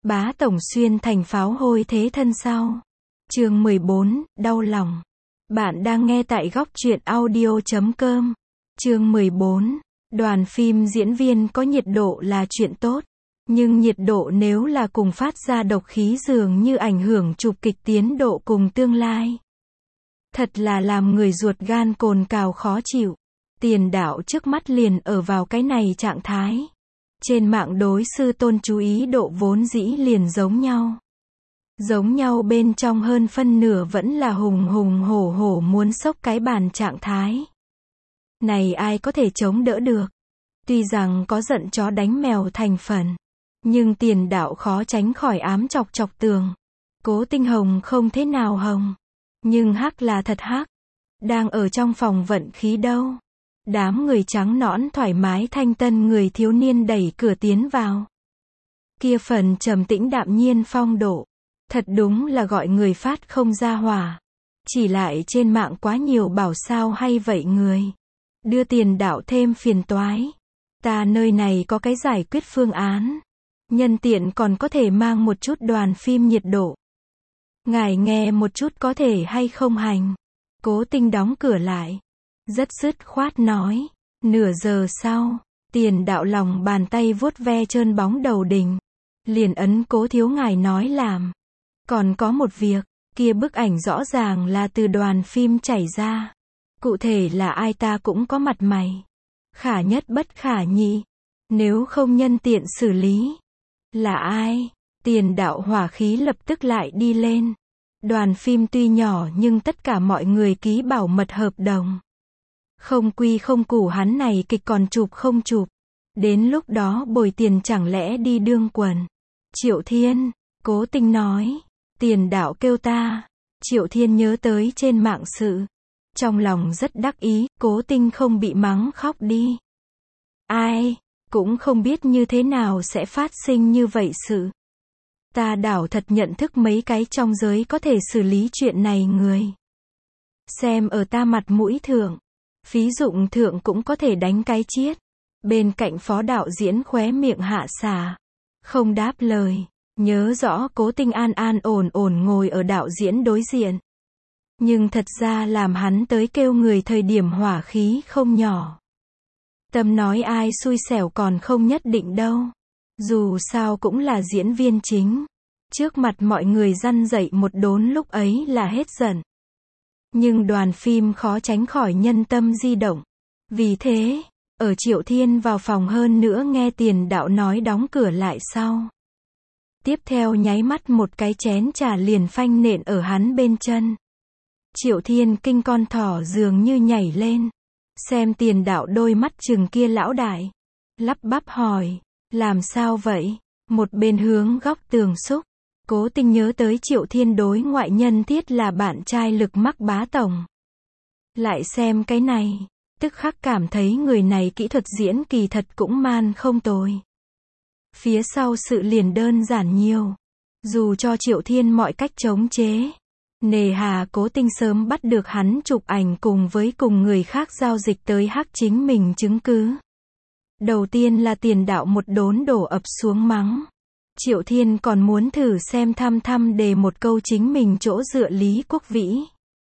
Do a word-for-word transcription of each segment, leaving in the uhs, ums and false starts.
Bá tổng xuyên thành pháo hôi thế thân sau. Chương mười bốn, đau lòng. Bạn đang nghe tại góc truyện audio chấm com. Chương mười bốn, đoàn phim diễn viên có nhiệt độ là chuyện tốt. Nhưng nhiệt độ nếu là cùng phát ra độc khí dường như ảnh hưởng chụp kịch tiến độ cùng tương lai. Thật là làm người ruột gan cồn cào khó chịu. Tiền đạo trước mắt liền ở vào cái này trạng thái. Trên mạng đối sư tôn chú ý độ vốn dĩ liền giống nhau. Giống nhau bên trong hơn phân nửa vẫn là hùng hùng hổ hổ muốn xốc cái bàn trạng thái. Này ai có thể chống đỡ được. Tuy rằng có giận chó đánh mèo thành phần. Nhưng tiền đạo khó tránh khỏi ám chọc chọc tường. Cố Tinh Hồng không thế nào hồng. Nhưng hắc là thật hắc. Đang ở trong phòng vận khí đâu. Đám người trắng nõn thoải mái thanh tân người thiếu niên đẩy cửa tiến vào. Kia phần trầm tĩnh đạm nhiên phong độ. Thật đúng là gọi người phát không ra hỏa. Chỉ lại trên mạng quá nhiều bảo sao hay vậy người. Đưa tiền đạo thêm phiền toái. Ta nơi này có cái giải quyết phương án. Nhân tiện còn có thể mang một chút đoàn phim nhiệt độ. Ngài nghe một chút có thể hay không hành. Cố Tinh đóng cửa lại. Rất dứt khoát nói. Nửa giờ sau, tiền đạo lòng bàn tay vuốt ve trơn bóng đầu đình. Liền ấn Cố thiếu ngài nói làm. Còn có một việc, kia bức ảnh rõ ràng là từ đoàn phim chảy ra. Cụ thể là ai ta cũng có mặt mày. Khả nhất bất khả nhị. Nếu không nhân tiện xử lý. Là ai? Tiền đạo hỏa khí lập tức lại đi lên. Đoàn phim tuy nhỏ nhưng tất cả mọi người ký bảo mật hợp đồng. Không quy không củ hắn này kịch còn chụp không chụp. Đến lúc đó bồi tiền chẳng lẽ đi đương quần. Triệu Thiên, Cố Tinh nói. Tiền đạo kêu ta. Triệu Thiên nhớ tới trên mạng sự. Trong lòng rất đắc ý, Cố Tinh không bị mắng khóc đi. Ai, cũng không biết như thế nào sẽ phát sinh như vậy sự. Ta đảo thật nhận thức mấy cái trong giới có thể xử lý chuyện này người. Xem ở ta mặt mũi thượng. Phí dụng thượng cũng có thể đánh cái chiết. Bên cạnh phó đạo diễn khóe miệng hạ xả. Không đáp lời. Nhớ rõ Cố Tinh an an ổn ổn ngồi ở đạo diễn đối diện. Nhưng thật ra làm hắn tới kêu người thời điểm hỏa khí không nhỏ. Tâm nói ai xui xẻo còn không nhất định đâu. Dù sao cũng là diễn viên chính. Trước mặt mọi người răn dậy một đốn lúc ấy là hết giận. Nhưng đoàn phim khó tránh khỏi nhân tâm di động. Vì thế, ở Triệu Thiên vào phòng hơn nữa nghe tiền đạo nói đóng cửa lại sau. Tiếp theo nháy mắt một cái chén trà liền phanh nện ở hắn bên chân. Triệu Thiên kinh con thỏ dường như nhảy lên. Xem tiền đạo đôi mắt chừng kia lão đại. Lắp bắp hỏi, làm sao vậy? Một bên hướng góc tường xúc. Cố Tinh nhớ tới Triệu Thiên đối ngoại nhân thiết là bạn trai lực mắc Bá tổng. Lại xem cái này, tức khắc cảm thấy người này kỹ thuật diễn kỳ thật cũng man không tồi. Phía sau sự liền đơn giản nhiều. Dù cho Triệu Thiên mọi cách chống chế. Nề hà Cố Tinh sớm bắt được hắn chụp ảnh cùng với cùng người khác giao dịch tới hắc chính mình chứng cứ. Đầu tiên là tiền đạo một đốn đổ ập xuống mắng. Triệu Thiên còn muốn thử xem thăm thăm đề một câu chính mình chỗ dựa Lý Quốc Vĩ.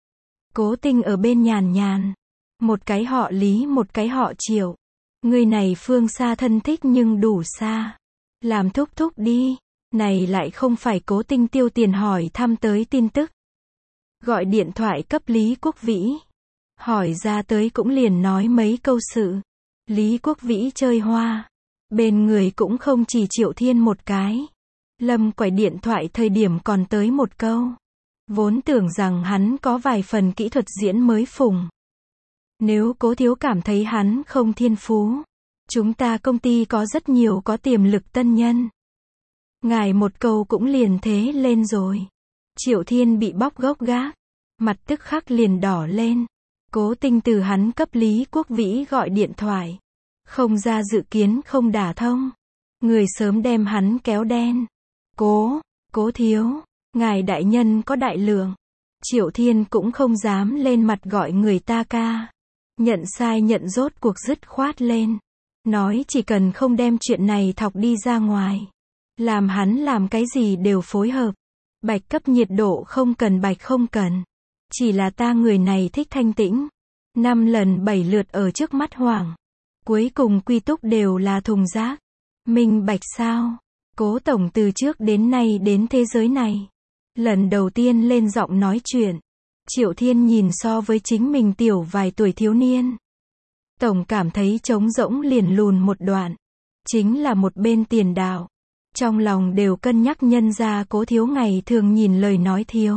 Cố Tinh ở bên nhàn nhàn. Một cái họ Lý một cái họ Triệu. Người này phương xa thân thích nhưng đủ xa. Làm thúc thúc đi. Này lại không phải Cố Tinh tiêu tiền hỏi thăm tới tin tức. Gọi điện thoại cấp Lý Quốc Vĩ. Hỏi ra tới cũng liền nói mấy câu sự. Lý Quốc Vĩ chơi hoa. Bên người cũng không chỉ Triệu Thiên một cái. Lâm quải điện thoại thời điểm còn tới một câu. Vốn tưởng rằng hắn có vài phần kỹ thuật diễn mới phùng. Nếu Cố thiếu cảm thấy hắn không thiên phú. Chúng ta công ty có rất nhiều có tiềm lực tân nhân. Ngài một câu cũng liền thế lên rồi. Triệu Thiên bị bóc gốc gác. Mặt tức khắc liền đỏ lên. Cố Tinh từ hắn cấp Lý Quốc Vĩ gọi điện thoại. Không ra dự kiến không đả thông. Người sớm đem hắn kéo đen. Cố, Cố thiếu, ngài đại nhân có đại lượng. Triệu Thiên cũng không dám lên mặt gọi người ta ca. Nhận sai nhận rốt cuộc dứt khoát lên. Nói chỉ cần không đem chuyện này thọc đi ra ngoài. Làm hắn làm cái gì đều phối hợp. Bạch cấp nhiệt độ không cần bạch không cần. Chỉ là ta người này thích thanh tĩnh. Năm lần bảy lượt ở trước mắt Hoàng. Cuối cùng quy túc đều là thùng rác. Minh bạch sao? Cố tổng từ trước đến nay đến thế giới này. Lần đầu tiên lên giọng nói chuyện. Triệu Thiên nhìn so với chính mình tiểu vài tuổi thiếu niên. Tổng cảm thấy trống rỗng liền lùn một đoạn. Chính là một bên tiền đạo. Trong lòng đều cân nhắc nhân ra Cố thiếu ngày thường nhìn lời nói thiếu.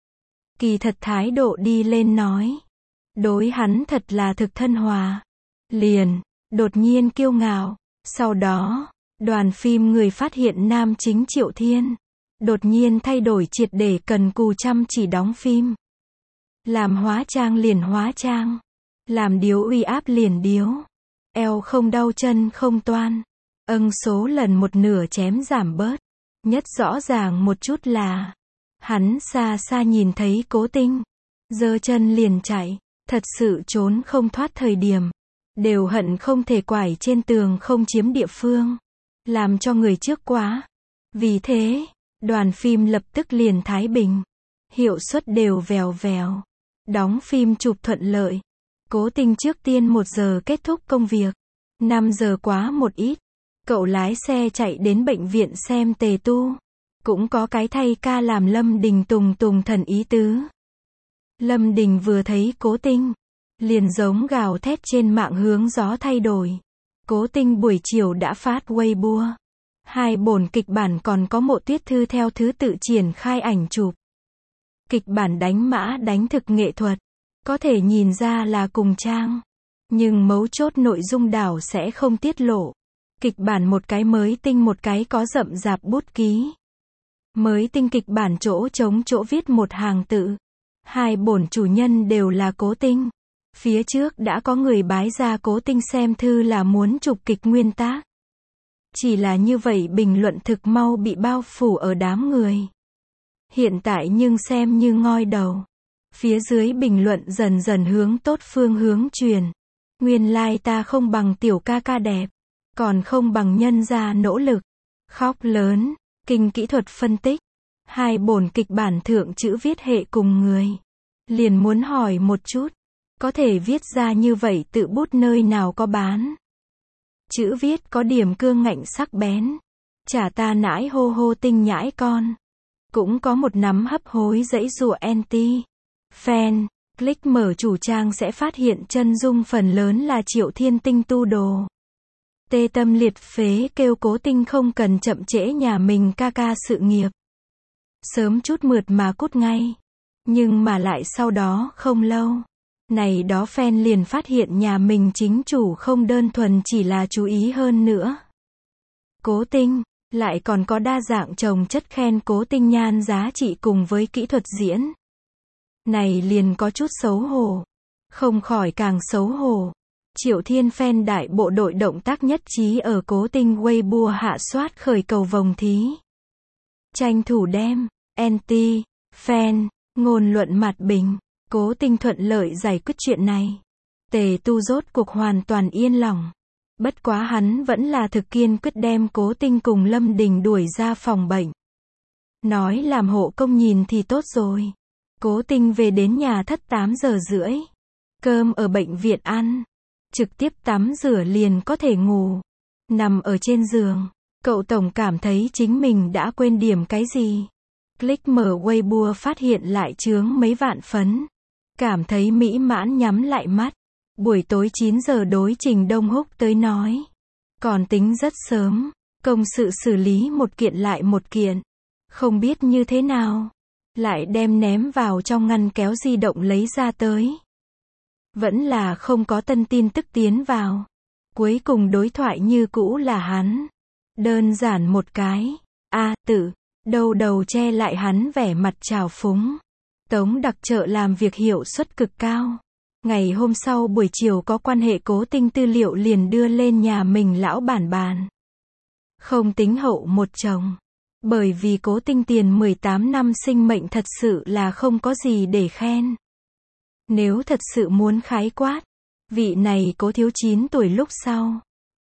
Kỳ thật thái độ đi lên nói. Đối hắn thật là thực thân hòa. Liền, đột nhiên kiêu ngạo. Sau đó, đoàn phim người phát hiện nam chính Triệu Thiên. Đột nhiên thay đổi triệt để cần cù chăm chỉ đóng phim. Làm hóa trang liền hóa trang. Làm điếu uy áp liền điếu. Eo không đau chân không toan. Âng số lần một nửa chém giảm bớt. Nhất rõ ràng một chút là. Hắn xa xa nhìn thấy Cố Tinh. Giơ chân liền chạy. Thật sự trốn không thoát thời điểm. Đều hận không thể quải trên tường không chiếm địa phương. Làm cho người trước quá. Vì thế, đoàn phim lập tức liền thái bình. Hiệu suất đều vèo vèo. Đóng phim chụp thuận lợi. Cố Tinh trước tiên một giờ kết thúc công việc. năm giờ quá một ít. Cậu lái xe chạy đến bệnh viện xem Tề Tu. Cũng có cái thay ca làm Lâm Đình tùng tùng thần ý tứ. Lâm Đình vừa thấy Cố Tinh. Liền giống gào thét trên mạng hướng gió thay đổi. Cố Tinh buổi chiều đã phát Weibo. Hai bổn kịch bản còn có Mộ Tuyết Thư theo thứ tự triển khai ảnh chụp. Kịch bản đánh mã đánh thực nghệ thuật. Có thể nhìn ra là cùng trang. Nhưng mấu chốt nội dung đảo sẽ không tiết lộ. Kịch bản một cái mới tinh một cái có rậm rạp bút ký. Mới tinh kịch bản chỗ trống chỗ viết một hàng tự. Hai bổn chủ nhân đều là Cố Tinh. Phía trước đã có người bái ra Cố Tinh xem thư là muốn chụp kịch nguyên tác. Chỉ là như vậy bình luận thực mau bị bao phủ ở đám người. Hiện tại nhưng xem như ngoi đầu. Phía dưới bình luận dần dần hướng tốt phương hướng truyền. Nguyên lai like ta không bằng tiểu ca ca đẹp. Còn không bằng nhân gia nỗ lực. Khóc lớn. Kinh kỹ thuật phân tích. Hai bổn kịch bản thượng chữ viết hệ cùng người. Liền muốn hỏi một chút. Có thể viết ra như vậy tự bút nơi nào có bán. Chữ viết có điểm cương ngạnh sắc bén. Chả ta nãi hô hô tinh nhãi con. Cũng có một nắm hấp hối dãy dụa anti. Fan, click mở chủ trang sẽ phát hiện chân dung phần lớn là Triệu Thiên tinh tu đồ. Tê tâm liệt phế kêu Cố Tinh không cần chậm trễ nhà mình ca ca sự nghiệp. Sớm chút mượt mà cút ngay. Nhưng mà lại sau đó không lâu. Này đó fan liền phát hiện nhà mình chính chủ không đơn thuần chỉ là chú ý hơn nữa. Cố Tinh, lại còn có đa dạng chồng chất khen Cố Tinh nhan giá trị cùng với kỹ thuật diễn. Này liền có chút xấu hổ. Không khỏi càng xấu hổ. Triệu Thiên fan đại bộ đội động tác nhất trí ở Cố Tinh Weibo hạ soát khởi cầu vồng thí. Tranh thủ đem, anti, fan, ngôn luận mặt bình. Cố Tinh thuận lợi giải quyết chuyện này. Tề Tu rốt cuộc hoàn toàn yên lòng. Bất quá hắn vẫn là thực kiên quyết đem Cố Tinh cùng Lâm Đình đuổi ra phòng bệnh. Nói làm hộ công nhìn thì tốt rồi. Cố Tinh về đến nhà thất tám giờ rưỡi. Cơm ở bệnh viện ăn. Trực tiếp tắm rửa liền có thể ngủ. Nằm ở trên giường. Cậu tổng cảm thấy chính mình đã quên điểm cái gì. Click mở Weibo phát hiện lại chướng mấy vạn phấn. Cảm thấy mỹ mãn nhắm lại mắt. Buổi tối chín giờ đối Trình Đông Húc tới nói. Còn tính rất sớm. Công sự xử lý một kiện lại một kiện. Không biết như thế nào. Lại đem ném vào trong ngăn kéo di động lấy ra tới. Vẫn là không có tân tin tức tiến vào. Cuối cùng đối thoại như cũ là hắn. Đơn giản một cái. A à, tự. Đầu đầu che lại hắn vẻ mặt trào phúng. Tống đặc trợ làm việc hiệu suất cực cao. Ngày hôm sau buổi chiều có quan hệ Cố Tinh tư liệu liền đưa lên nhà mình lão bản bàn. Không tính hậu một chồng. Bởi vì Cố Tinh tiền mười tám năm sinh mệnh thật sự là không có gì để khen. Nếu thật sự muốn khái quát, vị này Cố thiếu chín tuổi lúc sau.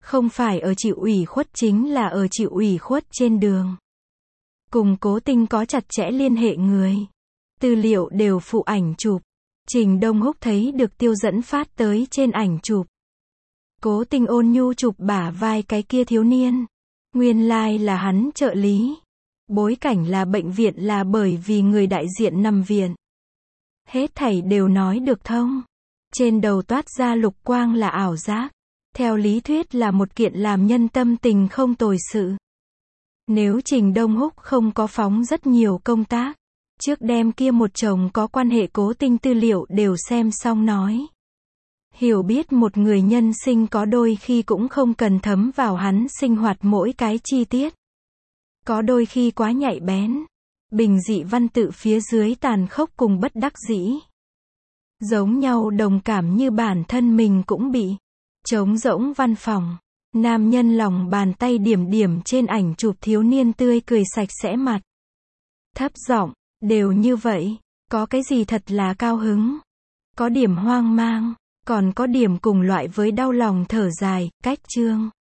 Không phải ở chịu ủy khuất chính là ở chịu ủy khuất trên đường. Cùng Cố Tinh có chặt chẽ liên hệ người. Tư liệu đều phụ ảnh chụp. Trình Đông Húc thấy được Tiêu Dẫn phát tới trên ảnh chụp. Cố Tinh ôn nhu chụp bả vai cái kia thiếu niên. Nguyên lai là hắn trợ lý. Bối cảnh là bệnh viện là bởi vì người đại diện nằm viện. Hết thảy đều nói được thông. Trên đầu toát ra lục quang là ảo giác. Theo lý thuyết là một kiện làm nhân tâm tình không tồi sự. Nếu Trình Đông Húc không có phóng rất nhiều công tác, trước đem kia một chồng có quan hệ Cố Tinh tư liệu đều xem xong nói. Hiểu biết một người nhân sinh có đôi khi cũng không cần thấm vào hắn sinh hoạt mỗi cái chi tiết. Có đôi khi quá nhạy bén. Bình dị văn tự phía dưới tàn khốc cùng bất đắc dĩ. Giống nhau đồng cảm như bản thân mình cũng bị. Trống rỗng văn phòng. Nam nhân lòng bàn tay điểm điểm trên ảnh chụp thiếu niên tươi cười sạch sẽ mặt. Thấp giọng, đều như vậy. Có cái gì thật là cao hứng. Có điểm hoang mang. Còn có điểm cùng loại với đau lòng thở dài, cách chương.